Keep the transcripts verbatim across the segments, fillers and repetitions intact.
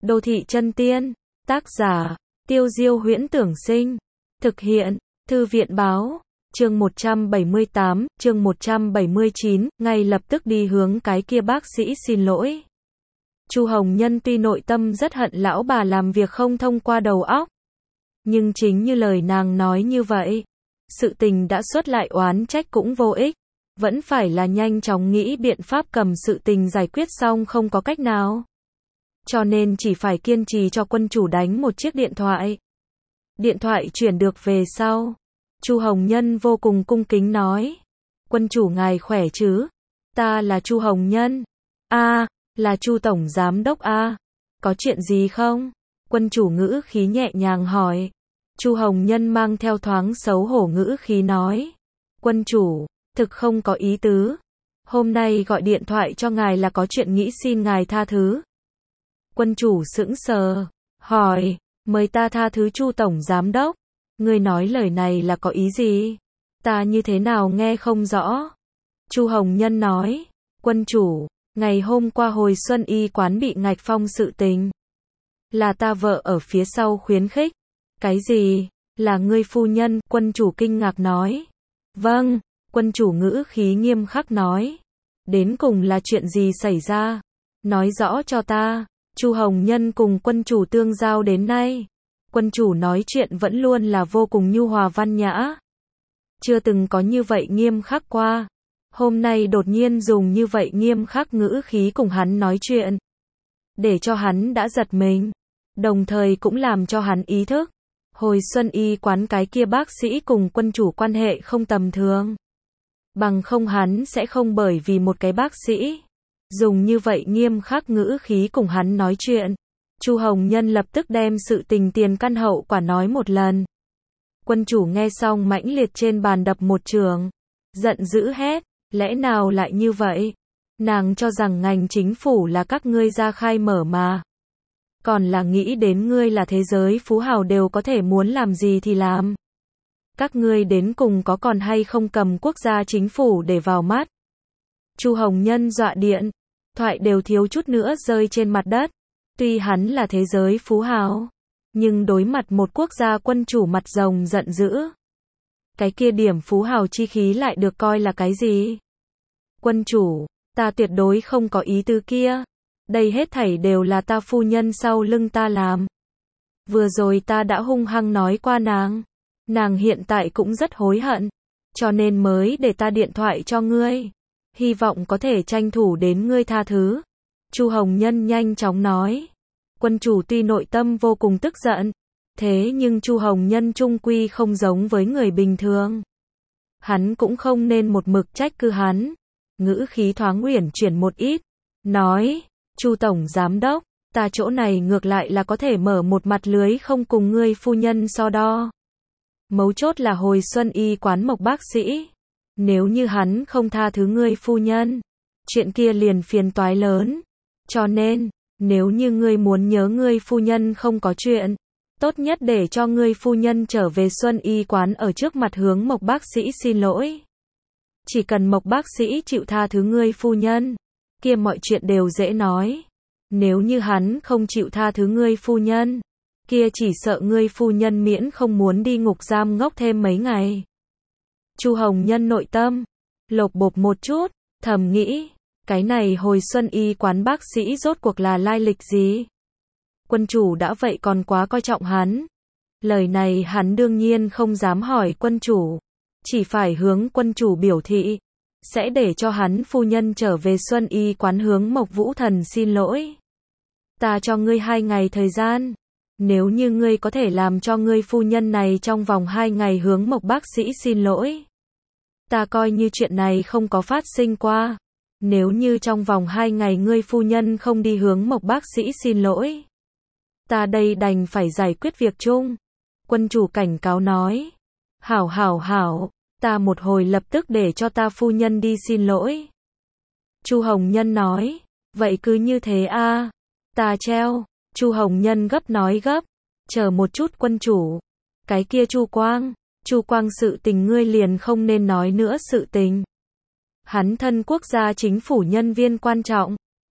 Đô thị chân tiên, tác giả, Tiêu Diêu Huyễn Tưởng Sinh, thực hiện, Thư viện báo, chương một trăm bảy mươi tám, chương một trăm bảy mươi chín, ngay lập tức đi hướng cái kia bác sĩ xin lỗi. Chu Hồng Nhân tuy nội tâm rất hận lão bà làm việc không thông qua đầu óc, nhưng chính như lời nàng nói như vậy, sự tình đã xuất lại oán trách cũng vô ích, vẫn phải là nhanh chóng nghĩ biện pháp cầm sự tình giải quyết xong không có cách nào. Cho nên chỉ phải kiên trì cho quân chủ đánh một chiếc điện thoại. Điện thoại chuyển được về sau, Chu Hồng Nhân vô cùng cung kính nói: "Quân chủ ngài khỏe chứ? Ta là Chu Hồng Nhân." "A, là Chu tổng giám đốc a, có chuyện gì không?" Quân chủ ngữ khí nhẹ nhàng hỏi. Chu Hồng Nhân mang theo thoáng xấu hổ ngữ khí nói: "Quân chủ, thực không có ý tứ. Hôm nay gọi điện thoại cho ngài là có chuyện nghĩ xin ngài tha thứ." Quân chủ sững sờ, hỏi: "Mời ta tha thứ Chu tổng giám đốc? Ngươi nói lời này là có ý gì? Ta như thế nào nghe không rõ?" Chu Hồng Nhân nói: "Quân chủ, ngày hôm qua hồi xuân y quán bị ngạch phong sự tình, là ta vợ ở phía sau khuyến khích." "Cái gì? Là ngươi phu nhân?" Quân chủ kinh ngạc nói. "Vâng." Quân chủ ngữ khí nghiêm khắc nói. "Đến cùng là chuyện gì xảy ra? Nói rõ cho ta." Chu Hồng Nhân cùng quân chủ tương giao đến nay, quân chủ nói chuyện vẫn luôn là vô cùng nhu hòa văn nhã, chưa từng có như vậy nghiêm khắc qua. Hôm nay đột nhiên dùng như vậy nghiêm khắc ngữ khí cùng hắn nói chuyện, để cho hắn đã giật mình, đồng thời cũng làm cho hắn ý thức, hồi xuân y quán cái kia bác sĩ cùng quân chủ quan hệ không tầm thường. Bằng không hắn sẽ không bởi vì một cái bác sĩ dùng như vậy nghiêm khắc ngữ khí cùng hắn nói chuyện. Chu Hồng Nhân lập tức đem sự tình tiền căn hậu quả nói một lần. Quân chủ nghe xong mãnh liệt trên bàn đập một trường, giận dữ hét: "Lẽ nào lại như vậy? Nàng cho rằng ngành chính phủ là các ngươi ra khai mở mà. Còn là nghĩ đến ngươi là thế giới phú hào đều có thể muốn làm gì thì làm. Các ngươi đến cùng có còn hay không cầm quốc gia chính phủ để vào mắt?" Chu Hồng Nhân dọa điện, thoại đều thiếu chút nữa rơi trên mặt đất. Tuy hắn là thế giới phú hào, nhưng đối mặt một quốc gia quân chủ mặt rồng giận dữ, cái kia điểm phú hào chi khí lại được coi là cái gì? "Quân chủ, ta tuyệt đối không có ý tứ kia. Đây hết thảy đều là ta phu nhân sau lưng ta làm. Vừa rồi ta đã hung hăng nói qua nàng. Nàng hiện tại cũng rất hối hận, cho nên mới để ta điện thoại cho ngươi. Hy vọng có thể tranh thủ đến ngươi tha thứ." Chu Hồng Nhân nhanh chóng nói. Quân chủ tuy nội tâm vô cùng tức giận, thế nhưng Chu Hồng Nhân trung quy không giống với người bình thường. Hắn cũng không nên một mực trách cứ hắn, ngữ khí thoáng uyển chuyển một ít, nói: "Chu tổng giám đốc, ta chỗ này ngược lại là có thể mở một mặt lưới không cùng ngươi phu nhân so đo. Mấu chốt là hồi xuân y quán Mộc bác sĩ, nếu như hắn không tha thứ ngươi phu nhân, chuyện kia liền phiền toái lớn. Cho nên, nếu như ngươi muốn nhớ ngươi phu nhân không có chuyện, tốt nhất để cho ngươi phu nhân trở về xuân y quán ở trước mặt hướng Mộc bác sĩ xin lỗi. Chỉ cần Mộc bác sĩ chịu tha thứ ngươi phu nhân, kia mọi chuyện đều dễ nói. Nếu như hắn không chịu tha thứ ngươi phu nhân, kia chỉ sợ ngươi phu nhân miễn không muốn đi ngục giam ngốc thêm mấy ngày." Chu Hồng Nhân nội tâm lột bột một chút, thầm nghĩ, cái này hồi xuân y quán bác sĩ rốt cuộc là lai lịch gì? Quân chủ đã vậy còn quá coi trọng hắn. Lời này hắn đương nhiên không dám hỏi quân chủ, chỉ phải hướng quân chủ biểu thị, sẽ để cho hắn phu nhân trở về xuân y quán hướng Mộc Vũ Thần xin lỗi. "Ta cho ngươi hai ngày thời gian. Nếu như ngươi có thể làm cho ngươi phu nhân này trong vòng hai ngày hướng Mộc bác sĩ xin lỗi, ta coi như chuyện này không có phát sinh qua. Nếu như trong vòng hai ngày ngươi phu nhân không đi hướng Mộc bác sĩ xin lỗi, ta đây đành phải giải quyết việc chung." Quân chủ cảnh cáo nói. "Hảo hảo hảo, ta một hồi lập tức để cho ta phu nhân đi xin lỗi." Chu Hồng Nhân nói. "Vậy cứ như thế a, ta treo." Chu Hồng Nhân gấp nói gấp. "Chờ một chút quân chủ. Cái kia Chu Quang, Chu Quang sự tình ngươi liền không nên nói nữa sự tình. Hắn thân quốc gia chính phủ nhân viên quan trọng,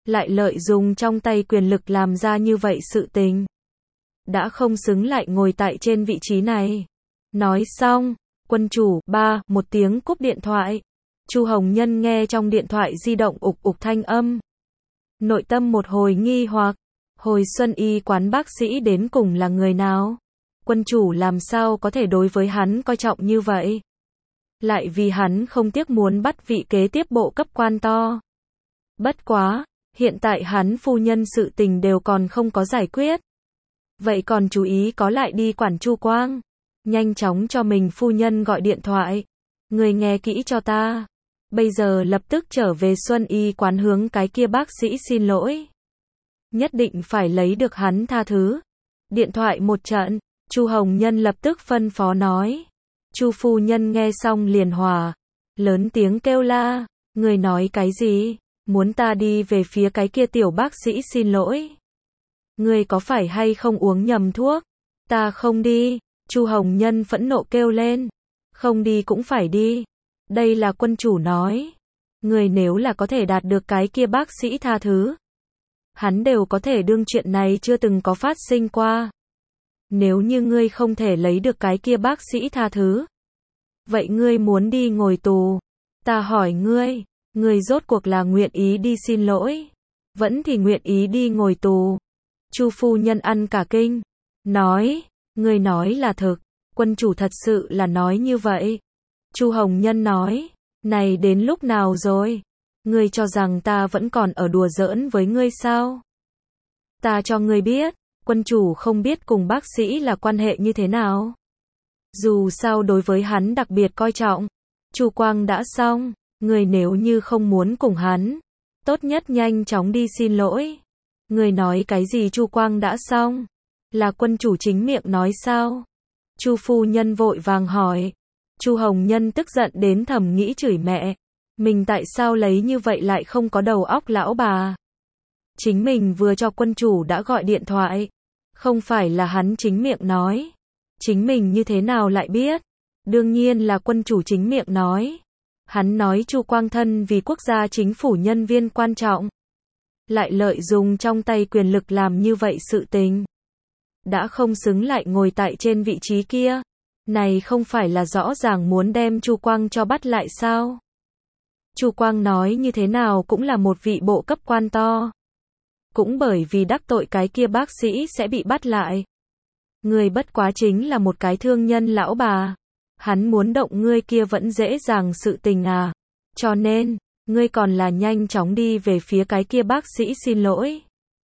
lại lợi dụng trong tay quyền lực làm ra như vậy sự tình. Đã không xứng lại ngồi tại trên vị trí này. Nói xong, quân chủ, ba, một tiếng cúp điện thoại. Chu Hồng Nhân nghe trong điện thoại di động ục ục thanh âm. Nội tâm một hồi nghi hoặc, hồi xuân y quán bác sĩ đến cùng là người nào? Quân chủ làm sao có thể đối với hắn coi trọng như vậy? Lại vì hắn không tiếc muốn bắt vị kế tiếp bộ cấp quan to. Bất quá, hiện tại hắn phu nhân sự tình đều còn không có giải quyết. Vậy còn chú ý có lại đi quản Chu Quang. Nhanh chóng cho mình phu nhân gọi điện thoại. Người nghe kỹ cho ta. Bây giờ lập tức trở về Xuân Y quán hướng cái kia bác sĩ xin lỗi. Nhất định phải lấy được hắn tha thứ. Điện thoại một trận, Chu Hồng Nhân lập tức phân phó nói. Chu phu nhân nghe xong liền hòa, lớn tiếng kêu la, người nói cái gì? Muốn ta đi về phía cái kia tiểu bác sĩ xin lỗi? Người có phải hay không uống nhầm thuốc? Ta không đi. Chu Hồng Nhân phẫn nộ kêu lên. Không đi cũng phải đi. Đây là quân chủ nói. Người nếu là có thể đạt được cái kia bác sĩ tha thứ, hắn đều có thể đương chuyện này chưa từng có phát sinh qua. Nếu như ngươi không thể lấy được cái kia bác sĩ tha thứ, vậy ngươi muốn đi ngồi tù. Ta hỏi ngươi, ngươi rốt cuộc là nguyện ý đi xin lỗi, vẫn thì nguyện ý đi ngồi tù? Chu phu nhân ăn cả kinh, nói, ngươi nói là thực, quân chủ thật sự là nói như vậy. Chu Hồng Nhân nói, này đến lúc nào rồi? Ngươi cho rằng ta vẫn còn ở đùa giỡn với ngươi sao? Ta cho ngươi biết, quân chủ không biết cùng bác sĩ là quan hệ như thế nào. Dù sao đối với hắn đặc biệt coi trọng. Chu Quang đã xong, ngươi nếu như không muốn cùng hắn, tốt nhất nhanh chóng đi xin lỗi. Ngươi nói cái gì Chu Quang đã xong? Là quân chủ chính miệng nói sao? Chu phu nhân vội vàng hỏi. Chu Hồng Nhân tức giận đến thầm nghĩ chửi mẹ. Mình tại sao lấy như vậy lại không có đầu óc lão bà? Chính mình vừa cho quân chủ đã gọi điện thoại. Không phải là hắn chính miệng nói. Chính mình như thế nào lại biết? Đương nhiên là quân chủ chính miệng nói. Hắn nói Chu Quang thân vì quốc gia chính phủ nhân viên quan trọng, lại lợi dụng trong tay quyền lực làm như vậy sự tình. Đã không xứng lại ngồi tại trên vị trí kia. Này không phải là rõ ràng muốn đem Chu Quang cho bắt lại sao? Chu Quang nói như thế nào cũng là một vị bộ cấp quan to. Cũng bởi vì đắc tội cái kia bác sĩ sẽ bị bắt lại. Người bất quá chính là một cái thương nhân lão bà. Hắn muốn động ngươi kia vẫn dễ dàng sự tình à. Cho nên, ngươi còn là nhanh chóng đi về phía cái kia bác sĩ xin lỗi.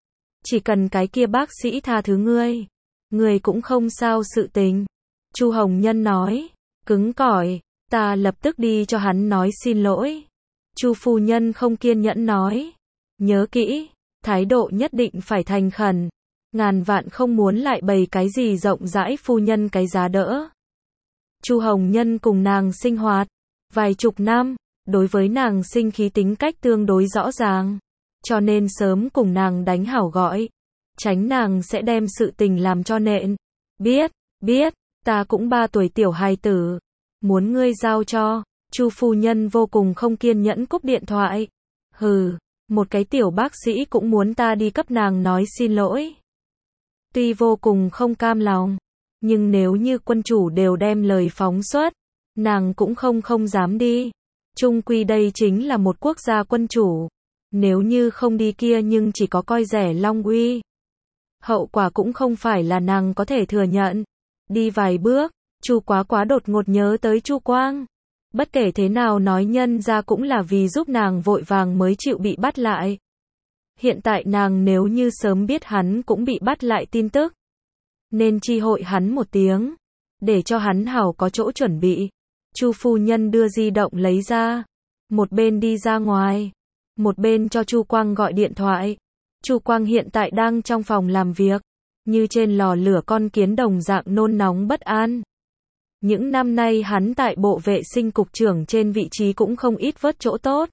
Chỉ cần cái kia bác sĩ tha thứ ngươi, ngươi cũng không sao sự tình. Chu Hồng Nhân nói, cứng cỏi, ta lập tức đi cho hắn nói xin lỗi. Chu phu nhân không kiên nhẫn nói, nhớ kỹ, thái độ nhất định phải thành khẩn, ngàn vạn không muốn lại bày cái gì rộng rãi phu nhân cái giá đỡ. Chu Hồng Nhân cùng nàng sinh hoạt vài chục năm, đối với nàng sinh khí tính cách tương đối rõ ràng, cho nên sớm cùng nàng đánh hảo gọi, tránh nàng sẽ đem sự tình làm cho nện. Biết, biết, ta cũng ba tuổi tiểu hài tử, muốn ngươi giao cho. Chu phu nhân vô cùng không kiên nhẫn cúp điện thoại. Hừ, một cái tiểu bác sĩ cũng muốn ta đi cấp nàng nói xin lỗi. Tuy vô cùng không cam lòng, nhưng nếu như quân chủ đều đem lời phóng xuất, nàng cũng không không dám đi. Chung quy đây chính là một quốc gia quân chủ. Nếu như không đi kia nhưng chỉ có coi rẻ Long Uy. Hậu quả cũng không phải là nàng có thể thừa nhận. Đi vài bước, Chu Quá Quá đột ngột nhớ tới Chu Quang. Bất kể thế nào nói nhân ra cũng là vì giúp nàng vội vàng mới chịu bị bắt lại. Hiện tại nàng nếu như sớm biết hắn cũng bị bắt lại tin tức, nên chi hội hắn một tiếng, để cho hắn hảo có chỗ chuẩn bị. Chu phu nhân đưa di động lấy ra, một bên đi ra ngoài, một bên cho Chu Quang gọi điện thoại. Chu Quang hiện tại đang trong phòng làm việc, như trên lò lửa con kiến đồng dạng nôn nóng bất an. Những năm nay hắn tại bộ vệ sinh cục trưởng trên vị trí cũng không ít vớt chỗ tốt.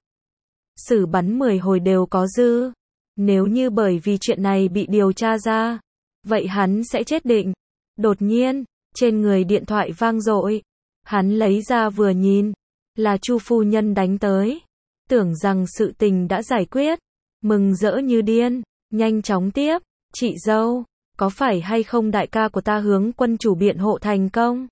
Xử bắn mười hồi đều có dư. Nếu như bởi vì chuyện này bị điều tra ra, vậy hắn sẽ chết định. Đột nhiên, trên người điện thoại vang dội. Hắn lấy ra vừa nhìn, là Chu phu nhân đánh tới. Tưởng rằng sự tình đã giải quyết, mừng rỡ như điên, nhanh chóng tiếp, chị dâu, có phải hay không đại ca của ta hướng quân chủ biện hộ thành công?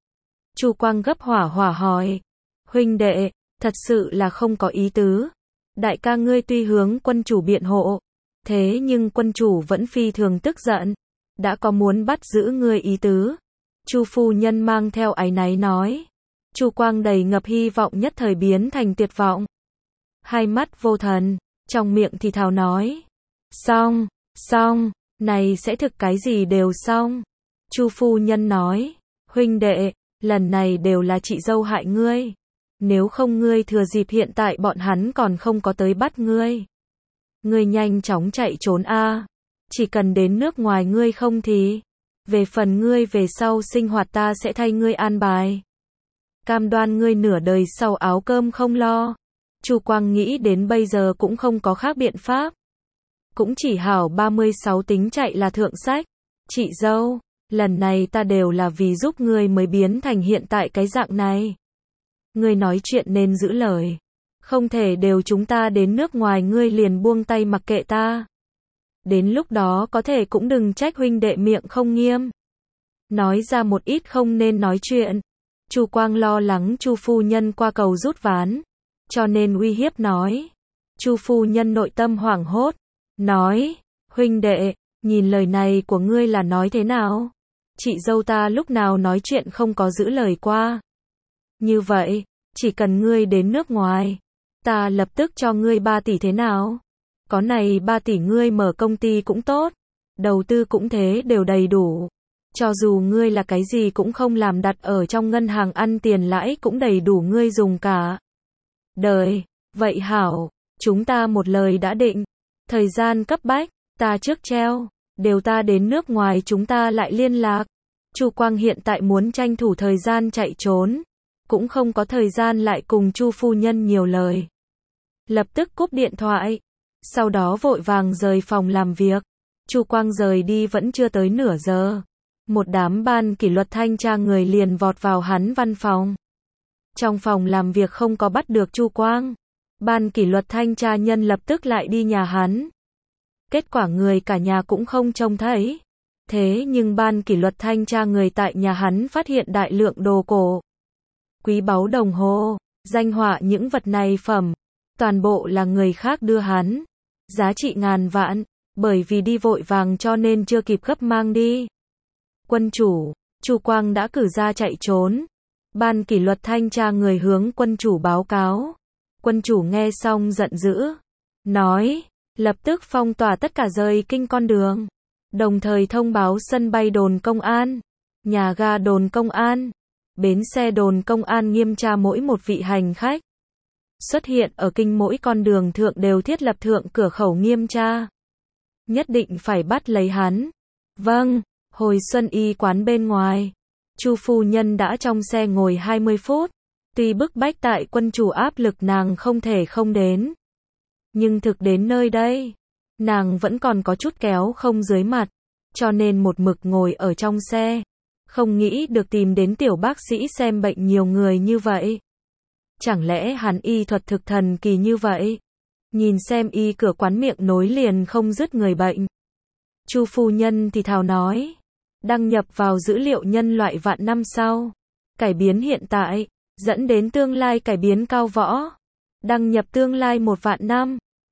Chu Quang gấp hỏa hỏa hỏi, huynh đệ, thật sự là không có ý tứ. Đại ca ngươi tuy hướng quân chủ biện hộ, thế nhưng quân chủ vẫn phi thường tức giận, đã có muốn bắt giữ ngươi ý tứ. Chu phu nhân mang theo áy náy nói. Chu Quang đầy ngập hy vọng nhất thời biến thành tuyệt vọng. Hai mắt vô thần, trong miệng thì thào nói. Xong, xong, này sẽ thực cái gì đều xong. Chu phu nhân nói, huynh đệ, lần này đều là chị dâu hại ngươi. Nếu không ngươi thừa dịp hiện tại bọn hắn còn không có tới bắt ngươi. Ngươi nhanh chóng chạy trốn a. Chỉ cần đến nước ngoài ngươi không thì. Về phần ngươi về sau sinh hoạt ta sẽ thay ngươi an bài. Cam đoan ngươi nửa đời sau áo cơm không lo. Chu Quang nghĩ đến bây giờ cũng không có khác biện pháp. Cũng chỉ hảo ba mươi sáu tính chạy là thượng sách. Chị dâu, lần này ta đều là vì giúp ngươi mới biến thành hiện tại cái dạng này. Ngươi nói chuyện nên giữ lời. Không thể đều chúng ta đến nước ngoài ngươi liền buông tay mặc kệ ta. Đến lúc đó có thể cũng đừng trách huynh đệ miệng không nghiêm. Nói ra một ít không nên nói chuyện. Chu Quang lo lắng Chu phu nhân qua cầu rút ván, cho nên uy hiếp nói. Chu phu nhân nội tâm hoảng hốt, nói, huynh đệ, nhìn lời này của ngươi là nói thế nào? Chị dâu ta lúc nào nói chuyện không có giữ lời qua. Như vậy, chỉ cần ngươi đến nước ngoài, ta lập tức cho ngươi ba tỷ thế nào? Có này ba tỷ ngươi mở công ty cũng tốt, đầu tư cũng thế đều đầy đủ. Cho dù ngươi là cái gì cũng không làm đặt ở trong ngân hàng ăn tiền lãi cũng đầy đủ ngươi dùng cả đời. Vậy hảo, chúng ta một lời đã định. Thời gian cấp bách, ta trước treo, đều ta đến nước ngoài chúng ta lại liên lạc. Chu Quang hiện tại muốn tranh thủ thời gian chạy trốn, cũng không có thời gian lại cùng Chu phu nhân nhiều lời. Lập tức cúp điện thoại, sau đó vội vàng rời phòng làm việc. Chu Quang rời đi vẫn chưa tới nửa giờ. Một đám ban kỷ luật thanh tra người liền vọt vào hắn văn phòng. Trong phòng làm việc không có bắt được Chu Quang. Ban kỷ luật thanh tra nhân lập tức lại đi nhà hắn. Kết quả người cả nhà cũng không trông thấy. Thế nhưng ban kỷ luật thanh tra người tại nhà hắn phát hiện đại lượng đồ cổ. Quý báu đồng hồ, danh họa những vật này phẩm. Toàn bộ là người khác đưa hắn. Giá trị ngàn vạn, bởi vì đi vội vàng cho nên chưa kịp gấp mang đi. Quân chủ, Chu Quang đã cử ra chạy trốn. Ban kỷ luật thanh tra người hướng quân chủ báo cáo. Quân chủ nghe xong giận dữ. Nói, lập tức phong tỏa tất cả rời kinh con đường. Đồng thời thông báo sân bay đồn công an, nhà ga đồn công an, bến xe đồn công an nghiêm tra mỗi một vị hành khách. Xuất hiện ở kinh mỗi con đường thượng đều thiết lập thượng cửa khẩu nghiêm tra. Nhất định phải bắt lấy hắn. Vâng. Hồi Xuân Y quán bên ngoài, Chu phu nhân đã trong xe ngồi hai mươi phút, tuy bức bách tại quân chủ áp lực nàng không thể không đến. Nhưng thực đến nơi đây, nàng vẫn còn có chút kéo không dưới mặt, cho nên một mực ngồi ở trong xe, không nghĩ được tìm đến tiểu bác sĩ xem bệnh nhiều người như vậy. Chẳng lẽ hắn y thuật thực thần kỳ như vậy? Nhìn xem y cửa quán miệng nối liền không dứt người bệnh. Chu phu nhân thì thào nói. Đăng nhập vào dữ liệu nhân loại vạn năm sau. Cải biến hiện tại, dẫn đến tương lai cải biến cao võ. Đăng nhập tương lai một vạn năm.